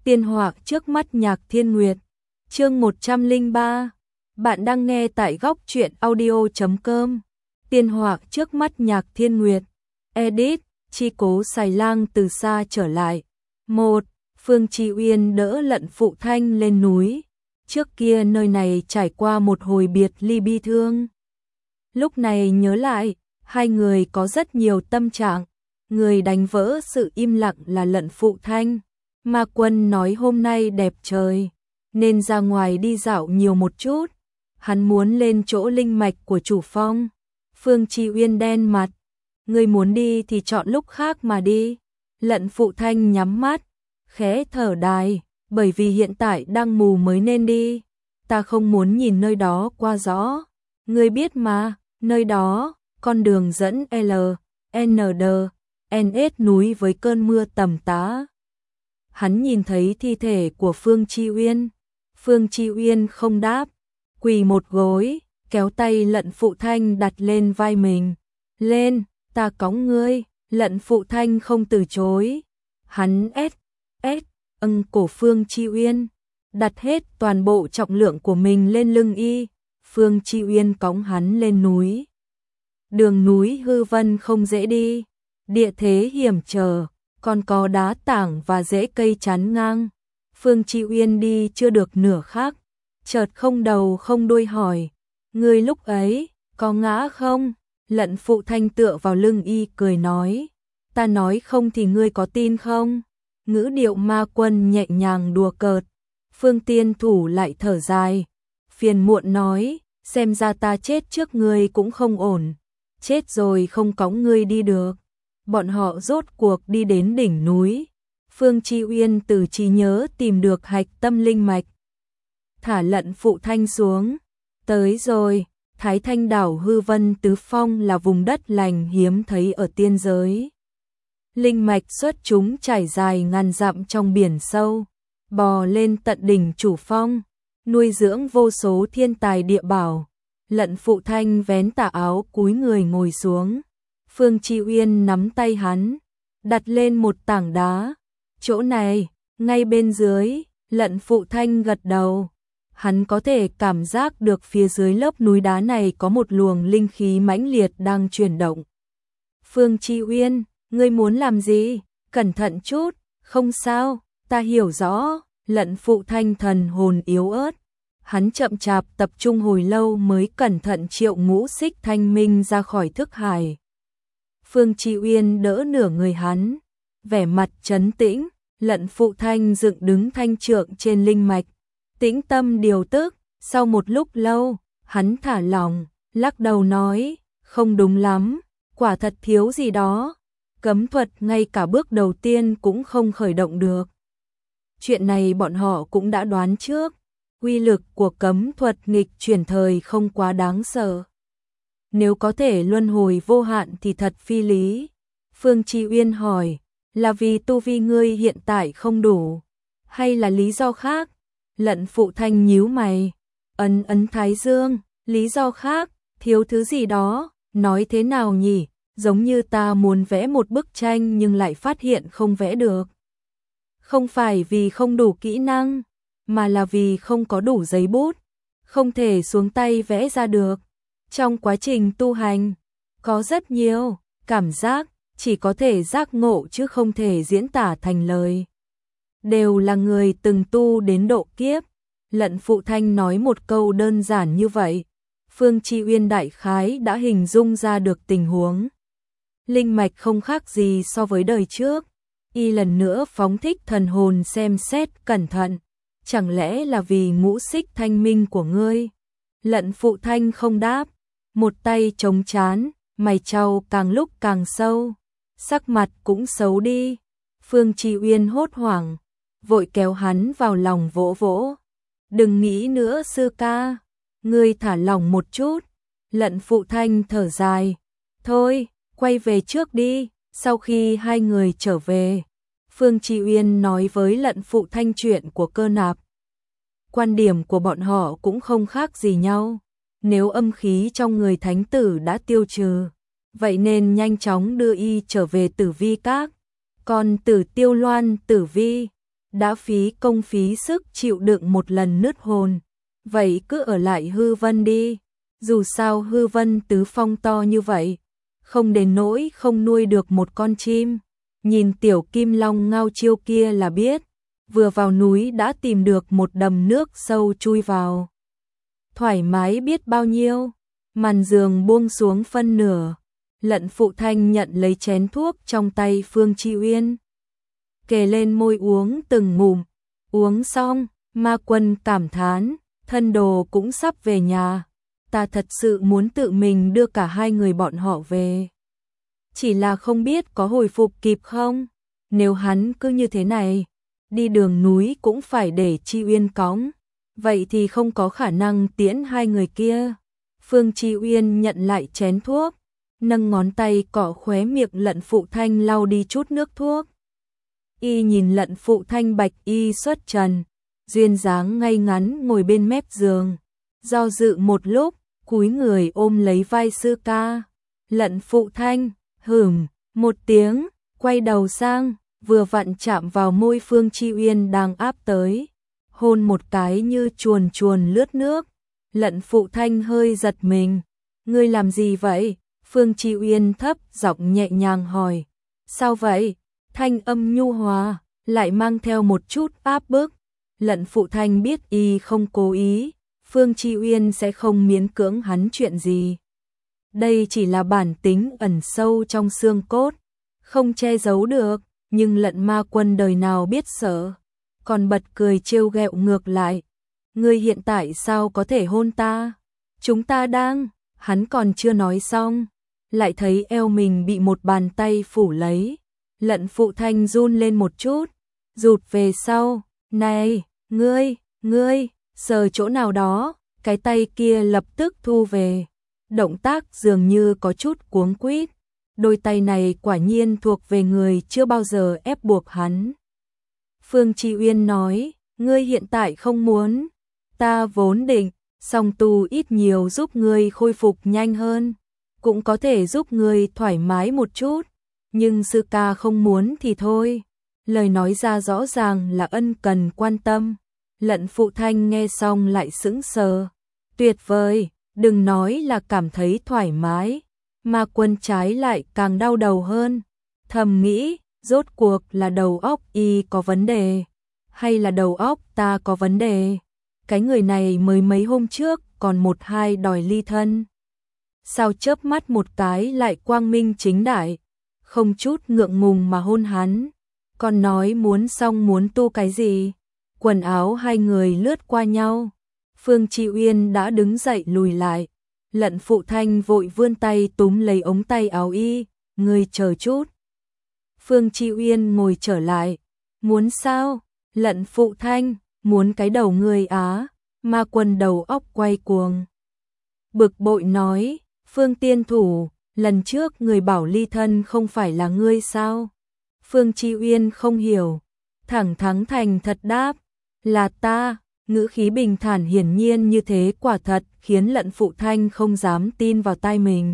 Tiên họa trước mắt Nhạc Thiên Nguyệt. Chương 103. Bạn đang nghe tại góc truyện audio.com. Tiên họa trước mắt Nhạc Thiên Nguyệt. Edit, Chi Cố Xài Lang từ xa trở lại. 1. Phương Chi Uyên đỡ Lận Phụ Thanh lên núi. Trước kia nơi này trải qua một hồi biệt ly bi thương. Lúc này nhớ lại, hai người có rất nhiều tâm trạng. Người đánh vỡ sự im lặng là Lận Phụ Thanh. Ma Quân nói hôm nay đẹp trời, nên ra ngoài đi dạo nhiều một chút. Hắn muốn lên chỗ linh mạch của chủ phong. Phương Chi Uyên đen mặt. Người muốn đi thì chọn lúc khác mà đi. Lận Phụ Thanh nhắm mắt, khẽ thở dài, bởi vì hiện tại đang mù mới nên đi. Ta không muốn nhìn nơi đó qua rõ. Ngươi biết mà, nơi đó, con đường dẫn L, N, D, N, S núi với cơn mưa tầm tã. Hắn nhìn thấy thi thể của Phương Chi Uyên. Phương Chi Uyên không đáp, quỳ một gối, kéo tay Lận Phụ Thanh đặt lên vai mình. Lên, ta cõng ngươi. Lận Phụ Thanh không từ chối. Hắn cổ Phương Chi Uyên, đặt hết toàn bộ trọng lượng của mình lên lưng y. Phương Chi Uyên cõng hắn lên núi. Đường núi hư vân không dễ đi, địa thế hiểm trở, còn có đá tảng và rễ cây chắn ngang. Phương Chi Uyên đi chưa được nửa khắc, chợt không đầu không đuôi hỏi: "Ngươi lúc ấy có ngã không?" Lận Phụ Thanh tựa vào lưng y cười nói: "Ta nói không thì ngươi có tin không?" Ngữ điệu Ma Quân nhẹ nhàng đùa cợt. Phương Tiên Thủ lại thở dài, phiền muộn nói: "Xem ra ta chết trước ngươi cũng không ổn, chết rồi không cõng ngươi đi được." Bọn họ rốt cuộc đi đến đỉnh núi. Phương Chi Uyên từ trí nhớ tìm được hạch tâm linh mạch. Thả Lận Phụ Thanh xuống. Tới rồi, Thái Thanh đảo hư vân tứ phong là vùng đất lành hiếm thấy ở tiên giới. Linh mạch xuất chúng trải dài ngàn dặm trong biển sâu, bò lên tận đỉnh chủ phong, nuôi dưỡng vô số thiên tài địa bảo. Lận Phụ Thanh vén tà áo cúi người ngồi xuống. Phương Chi Uyên nắm tay hắn, đặt lên một tảng đá. "Chỗ này, ngay bên dưới." Lận Phụ Thanh gật đầu. Hắn có thể cảm giác được phía dưới lớp núi đá này có một luồng linh khí mãnh liệt đang chuyển động. "Phương Chi Uyên, ngươi muốn làm gì? Cẩn thận chút." "Không sao, ta hiểu rõ." Lận Phụ Thanh thần hồn yếu ớt. Hắn chậm chạp tập trung hồi lâu mới cẩn thận triệu ngũ xích thanh minh ra khỏi thức hải. Phương Chi Uyên đỡ nửa người hắn, vẻ mặt trấn tĩnh. Lận Phụ Thanh dựng đứng thanh trượng trên linh mạch, tĩnh tâm điều tức. Sau một lúc lâu, hắn thả lỏng, lắc đầu nói: "Không đúng lắm, quả thật thiếu gì đó. Cấm thuật ngay cả bước đầu tiên cũng không khởi động được." Chuyện này bọn họ cũng đã đoán trước. Uy lực của cấm thuật nghịch chuyển thời không quá đáng sợ. Nếu có thể luân hồi vô hạn thì thật phi lý. Phương Chi Uyên hỏi: "Là vì tu vi ngươi hiện tại không đủ, hay là lý do khác?" Lận Phụ Thanh nhíu mày, ấn thái dương. "Lý do khác, thiếu thứ gì đó." "Nói thế nào nhỉ? Giống như ta muốn vẽ một bức tranh nhưng lại phát hiện không vẽ được." "Không phải vì không đủ kỹ năng, mà là vì không có đủ giấy bút, không thể xuống tay vẽ ra được." Trong quá trình tu hành, có rất nhiều cảm giác, chỉ có thể giác ngộ chứ không thể diễn tả thành lời. Đều là người từng tu đến độ kiếp. Lận Phụ Thanh nói một câu đơn giản như vậy, Phương Chi Uyên đại khái đã hình dung ra được tình huống. Linh mạch không khác gì so với đời trước. Y lần nữa phóng thích thần hồn xem xét cẩn thận. "Chẳng lẽ là vì ngũ xích thanh minh của ngươi?" Lận Phụ Thanh không đáp, một tay chống trán, mày chau càng lúc càng sâu, sắc mặt cũng xấu đi. Phương Chi Uyên hốt hoảng, vội kéo hắn vào lòng vỗ vỗ. "Đừng nghĩ nữa sư ca, ngươi thả lỏng một chút." Lận Phụ Thanh thở dài, "Thôi, quay về trước đi." Sau khi hai người trở về, Phương Chi Uyên nói với Lận Phụ Thanh chuyện của Cơ Nạp. Quan điểm của bọn họ cũng không khác gì nhau. Nếu âm khí trong người thánh tử đã tiêu trừ, vậy nên nhanh chóng đưa y trở về Tử Vi Các. Còn Tử Tiêu Loan, Tử Vi, đã phí công phí sức chịu đựng một lần nứt hồn, vậy cứ ở lại Hư Vân đi, dù sao Hư Vân tứ phong to như vậy, không đến nỗi không nuôi được một con chim. Nhìn tiểu kim long ngao chiêu kia là biết, vừa vào núi đã tìm được một đầm nước sâu chui vào. Thoải mái biết bao nhiêu, màn giường buông xuống phân nửa, Lận Phụ Thanh nhận lấy chén thuốc trong tay Phương Chi Uyên, kề lên môi uống từng ngụm, uống xong, Ma Quân cảm thán, thân đồ cũng sắp về nhà, ta thật sự muốn tự mình đưa cả hai người bọn họ về. Chỉ là không biết có hồi phục kịp không, nếu hắn cứ như thế này, đi đường núi cũng phải để Chi Uyên cõng, vậy thì không có khả năng tiễn hai người kia. Phương Chi Uyên nhận lại chén thuốc, nâng ngón tay cọ khóe miệng Lận Phụ Thanh lau đi chút nước thuốc. Y nhìn Lận Phụ Thanh bạch y xuất trần, duyên dáng ngay ngắn ngồi bên mép giường, do dự một lúc, cúi người ôm lấy vai sư ca. Lận Phụ Thanh một tiếng, quay đầu sang, vừa vặn chạm vào môi Phương Chi Uyên đang áp tới, hôn một cái như chuồn chuồn lướt nước. Lận Phụ Thanh hơi giật mình, ngươi làm gì vậy? Phương Chi Uyên thấp giọng nhẹ nhàng hỏi. Sao vậy? Thanh âm nhu hòa, lại mang theo một chút áp bức. Lận Phụ Thanh biết y không cố ý, Phương Chi Uyên sẽ không miễn cưỡng hắn chuyện gì. Đây chỉ là bản tính ẩn sâu trong xương cốt, không che giấu được, nhưng Lận Ma Quân đời nào biết sợ, còn bật cười trêu ghẹo ngược lại. Ngươi hiện tại sao có thể hôn ta? Chúng ta đang, hắn còn chưa nói xong, lại thấy eo mình bị một bàn tay phủ lấy. Lận Phụ Thanh run lên một chút, rụt về sau, này, ngươi, sờ chỗ nào đó, cái tay kia lập tức thu về. Động tác dường như có chút cuống quýt, đôi tay này quả nhiên thuộc về người chưa bao giờ ép buộc hắn. Phương Chi Uyên nói, ngươi hiện tại không muốn, ta vốn định, song tu ít nhiều giúp ngươi khôi phục nhanh hơn, cũng có thể giúp ngươi thoải mái một chút, nhưng sư ca không muốn thì thôi. Lời nói ra rõ ràng là ân cần quan tâm. Lận Phụ Thanh nghe xong lại sững sờ. Tuyệt vời, đừng nói là cảm thấy thoải mái, Ma Quân trái lại càng đau đầu hơn. Thầm nghĩ, rốt cuộc là đầu óc y có vấn đề, hay là đầu óc ta có vấn đề? Cái người này mới mấy hôm trước còn một hai đòi ly thân, sao chớp mắt một cái lại quang minh chính đại, không chút ngượng ngùng mà hôn hắn, còn nói muốn xong muốn tu cái gì? Quần áo hai người lướt qua nhau, Phương Chi Uyên đã đứng dậy lùi lại, Lận Phụ Thanh vội vươn tay túm lấy ống tay áo y, ngươi chờ chút. Phương Chi Uyên ngồi trở lại, muốn sao? Lận Phụ Thanh, muốn cái đầu ngươi á. Ma Quân đầu óc quay cuồng, bực bội nói, Phương tiên thủ, lần trước người bảo ly thân không phải là ngươi sao? Phương Chi Uyên không hiểu, thẳng thắn thành thật đáp, là ta. Ngữ khí bình thản hiển nhiên như thế quả thật khiến Lận Phụ Thanh không dám tin vào tai mình.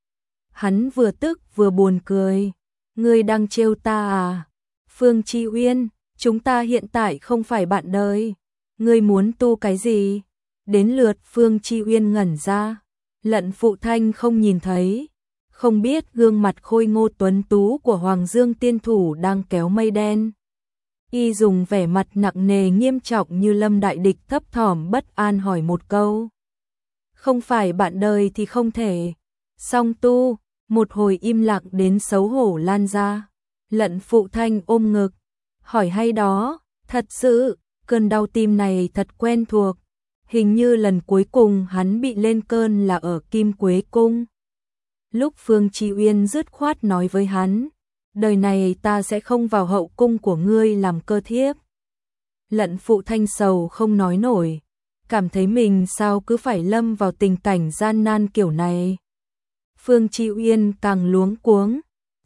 Hắn vừa tức vừa buồn cười, ngươi đang trêu ta à? Phương Chi Uyên, chúng ta hiện tại không phải bạn đời, ngươi muốn tu cái gì? Đến lượt Phương Chi Uyên ngẩn ra, Lận Phụ Thanh không nhìn thấy, không biết gương mặt khôi ngô tuấn tú của Hoàng Dương tiên thủ đang kéo mây đen. Y dùng vẻ mặt nặng nề nghiêm trọng như lâm đại địch thấp thỏm bất an hỏi một câu. Không phải bạn đời thì không thể. Song tu, một hồi im lặng đến xấu hổ lan ra. Lận Phụ Thanh ôm ngực, hỏi hay đó, thật sự, cơn đau tim này thật quen thuộc. Hình như lần cuối cùng hắn bị lên cơn là ở Kim Quế Cung. Lúc Phương Chi Uyên dứt khoát nói với hắn, đời này ta sẽ không vào hậu cung của ngươi làm cơ thiếp. Lận Phụ Thanh sầu không nói nổi, cảm thấy mình sao cứ phải lâm vào tình cảnh gian nan kiểu này. Phương Chi Uyên càng luống cuống,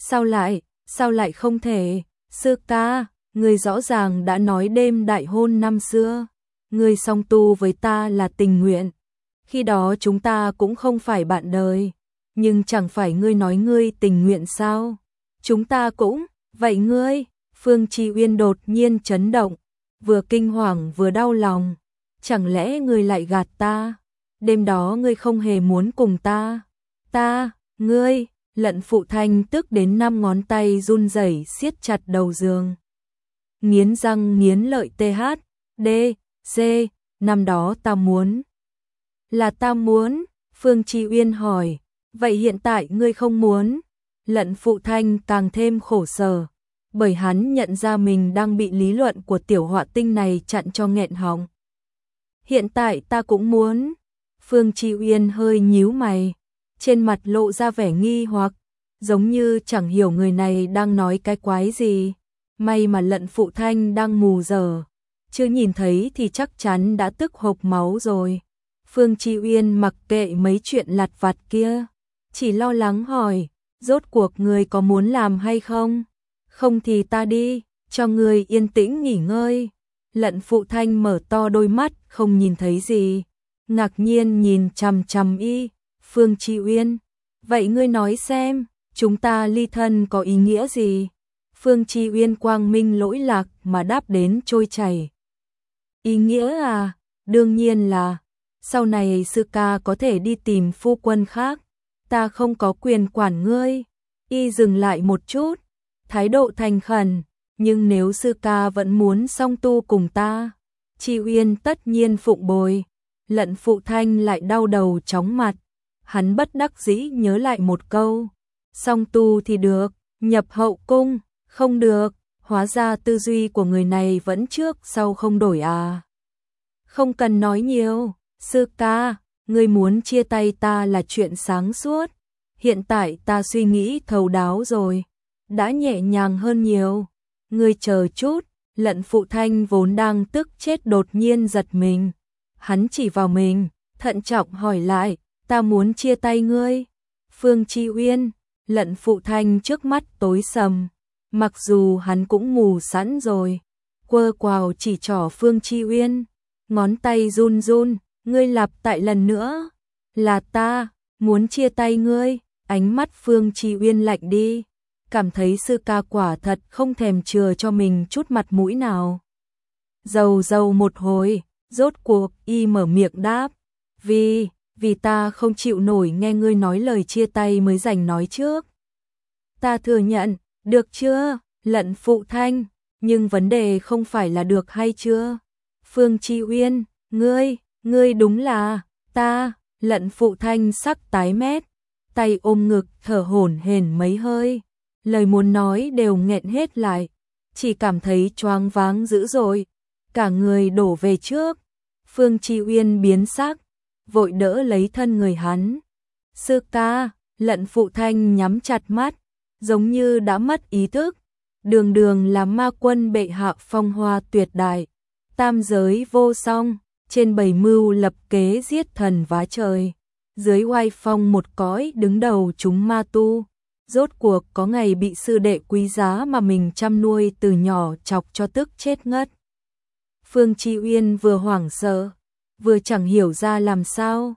sao lại không thể? Sư ca, ngươi rõ ràng đã nói đêm đại hôn năm xưa, ngươi song tu với ta là tình nguyện, khi đó chúng ta cũng không phải bạn đời, nhưng chẳng phải ngươi nói ngươi tình nguyện sao? Chúng ta cũng, vậy ngươi? Phương Chi Uyên đột nhiên chấn động, vừa kinh hoàng vừa đau lòng. Chẳng lẽ ngươi lại gạt ta? Đêm đó ngươi không hề muốn cùng ta. Ngươi, Lận Phụ Thanh tức đến 5 ngón tay run rẩy siết chặt đầu giường. Nghiến răng nghiến lợi THDC, năm đó ta muốn. Là ta muốn, Phương Chi Uyên hỏi, vậy hiện tại ngươi không muốn? Lận Phụ Thanh càng thêm khổ sở, bởi hắn nhận ra mình đang bị lý luận của tiểu họa tinh này chặn cho nghẹn họng. Hiện tại ta cũng muốn. Phương Chi Uyên hơi nhíu mày, trên mặt lộ ra vẻ nghi hoặc, giống như chẳng hiểu người này đang nói cái quái gì. May mà Lận Phụ Thanh đang mù dở, chưa nhìn thấy thì chắc chắn đã tức hộc máu rồi. Phương Chi Uyên mặc kệ mấy chuyện lặt vặt kia, chỉ lo lắng hỏi, rốt cuộc ngươi có muốn làm hay không? Không thì ta đi, cho ngươi yên tĩnh nghỉ ngơi. Lận Phụ Thanh mở to đôi mắt, không nhìn thấy gì, ngạc nhiên nhìn chằm chằm Phương Chi Uyên. Vậy ngươi nói xem, chúng ta ly thân có ý nghĩa gì? Phương Chi Uyên quang minh lỗi lạc mà đáp đến trôi chảy. Ý nghĩa à? Đương nhiên là sau này sư ca có thể đi tìm phu quân khác, ta không có quyền quản ngươi. Dừng lại một chút, thái độ thành khẩn, nhưng nếu sư ca vẫn muốn song tu cùng ta, Chi Uyên tất nhiên phụng bồi. Lận Phụ Thanh lại đau đầu chóng mặt, hắn bất đắc dĩ nhớ lại một câu, song tu thì được, nhập hậu cung không được. Hóa ra tư duy của người này vẫn trước sau không đổi à. Không cần nói nhiều, sư ca, ngươi muốn chia tay ta là chuyện sáng suốt. Hiện tại ta suy nghĩ thấu đáo rồi, đã nhẹ nhàng hơn nhiều. Ngươi chờ chút. Lận Phụ Thanh vốn đang tức chết đột nhiên giật mình. Hắn chỉ vào mình, thận trọng hỏi lại, ta muốn chia tay ngươi. Phương Chi Uyên, Lận Phụ Thanh trước mắt tối sầm, mặc dù hắn cũng mù sẵn rồi, quơ quào chỉ trỏ Phương Chi Uyên, ngón tay run run, ngươi lặp lại lần nữa, là ta muốn chia tay ngươi. Ánh mắt Phương Chi Uyên lạnh đi, cảm thấy sư ca quả thật không thèm chừa cho mình chút mặt mũi nào. Dầu một hồi, rốt cuộc mở miệng đáp, vì ta không chịu nổi nghe ngươi nói lời chia tay mới rảnh nói trước. Ta thừa nhận, được chưa, Lận Phụ Thanh, nhưng vấn đề không phải là được hay chưa. Phương Chi Uyên, ngươi đúng là, ta. Lận Phụ Thanh sắc tái mét, tay ôm ngực thở hổn hển mấy hơi, lời muốn nói đều nghẹn hết lại, chỉ cảm thấy choáng váng dữ dội, cả người đổ về trước. Phương Chi Uyên biến sắc, vội đỡ lấy thân người hắn. Sư ca, Lận Phụ Thanh nhắm chặt mắt, giống như đã mất ý thức. Đường là ma quân bệ hạ phong hoa tuyệt đại, tam giới vô song, trên bầy mưu lập kế giết thần vá trời, dưới oai phong một cõi đứng đầu chúng ma tu. Rốt cuộc có ngày bị sư đệ quý giá mà mình chăm nuôi từ nhỏ chọc cho tức chết ngất. Phương Chi Uyên vừa hoảng sợ, vừa chẳng hiểu ra làm sao.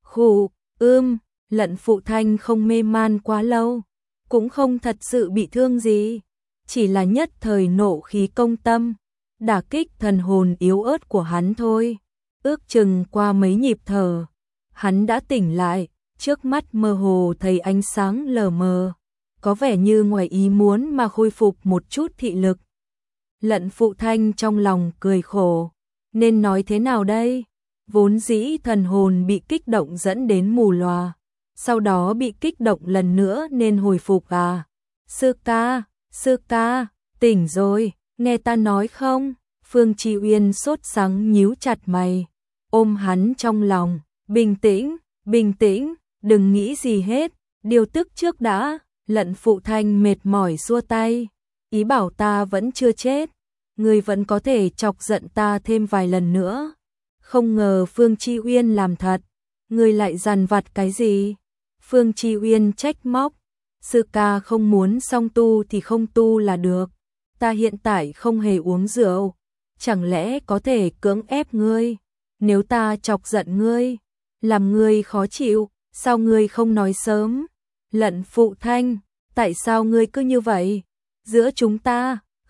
Lận Phụ Thanh không mê man quá lâu, cũng không thật sự bị thương gì, chỉ là nhất thời nộ khí công tâm, đả kích thần hồn yếu ớt của hắn thôi. Ước chừng qua mấy nhịp thở, hắn đã tỉnh lại, trước mắt mơ hồ thấy ánh sáng lờ mờ, có vẻ như ngoài ý muốn mà khôi phục một chút thị lực. Lận Phụ Thanh trong lòng cười khổ, nên nói thế nào đây? Vốn dĩ thần hồn bị kích động dẫn đến mù lòa, sau đó bị kích động lần nữa nên hồi phục à? Sư ca, tỉnh rồi, nghe ta nói không? Phương Chi Uyên sốt sắng nhíu chặt mày, ôm hắn trong lòng, bình tĩnh, đừng nghĩ gì hết, điều tức trước đã. Lận Phụ Thanh mệt mỏi xua tay, ý bảo ta vẫn chưa chết, ngươi vẫn có thể chọc giận ta thêm vài lần nữa. Không ngờ Phương Chi Uyên làm thật, ngươi lại dằn vặt cái gì? Phương Chi Uyên trách móc, sư ca không muốn song tu thì không tu là được, ta hiện tại không hề uống rượu, chẳng lẽ có thể cưỡng ép ngươi? Nếu ta chọc giận ngươi, làm ngươi khó chịu, sao ngươi không nói sớm? Lận Phụ Thanh, tại sao ngươi cứ như vậy? Giữa chúng ta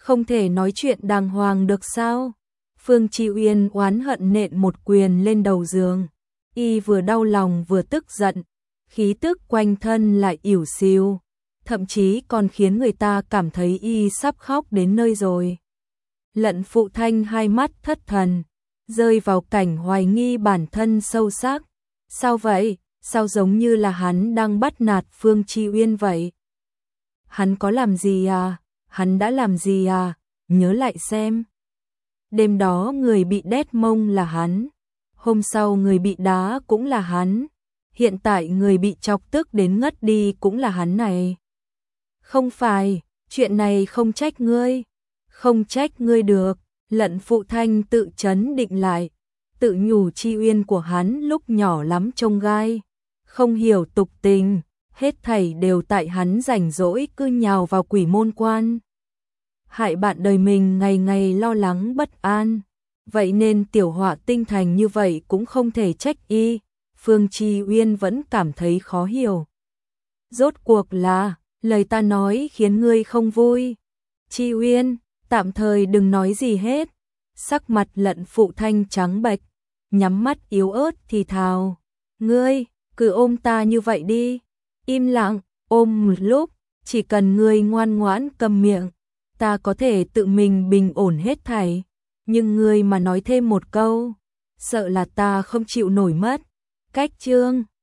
Không thể nói chuyện đàng hoàng được sao? Phương Chi Uyên oán hận nện một quyền lên đầu giường. Y vừa đau lòng vừa tức giận, khí tức quanh thân lại ỉu xìu, thậm chí còn khiến người ta cảm thấy y sắp khóc đến nơi rồi. Lận Phụ Thanh hai mắt thất thần, rơi vào cảnh hoài nghi bản thân sâu sắc. Sao vậy? Sao giống như là hắn đang bắt nạt Phương Chi Uyên vậy? Hắn có làm gì à? Hắn đã làm gì à? Nhớ lại xem. Đêm đó người bị đét mông là hắn. Hôm sau người bị đá cũng là hắn. Hiện tại người bị chọc tức đến ngất đi cũng là hắn này. Không phải, chuyện này không trách ngươi. Không trách ngươi được. Lận Phụ Thanh tự trấn định lại. Tự nhủ Chi Uyên của hắn lúc nhỏ lắm trông gai. Không hiểu tục tình. Hết thảy đều tại hắn rảnh rỗi cứ nhào vào quỷ môn quan. Hại bạn đời mình ngày ngày lo lắng bất an. Vậy nên tiểu họa tinh thành như vậy cũng không thể trách y. Phương Chi Uyên vẫn cảm thấy khó hiểu. Rốt cuộc là, lời ta nói khiến ngươi không vui. Chi Uyên, tạm thời đừng nói gì hết. Sắc mặt Lận Phụ Thanh trắng bệch, nhắm mắt yếu ớt thì thào. Ngươi, cứ ôm ta như vậy đi. Im lặng, ôm một lúc, chỉ cần ngươi ngoan ngoãn cầm miệng, ta có thể tự mình bình ổn hết thảy. Nhưng ngươi mà nói thêm một câu, sợ là ta không chịu nổi mất. Cách chương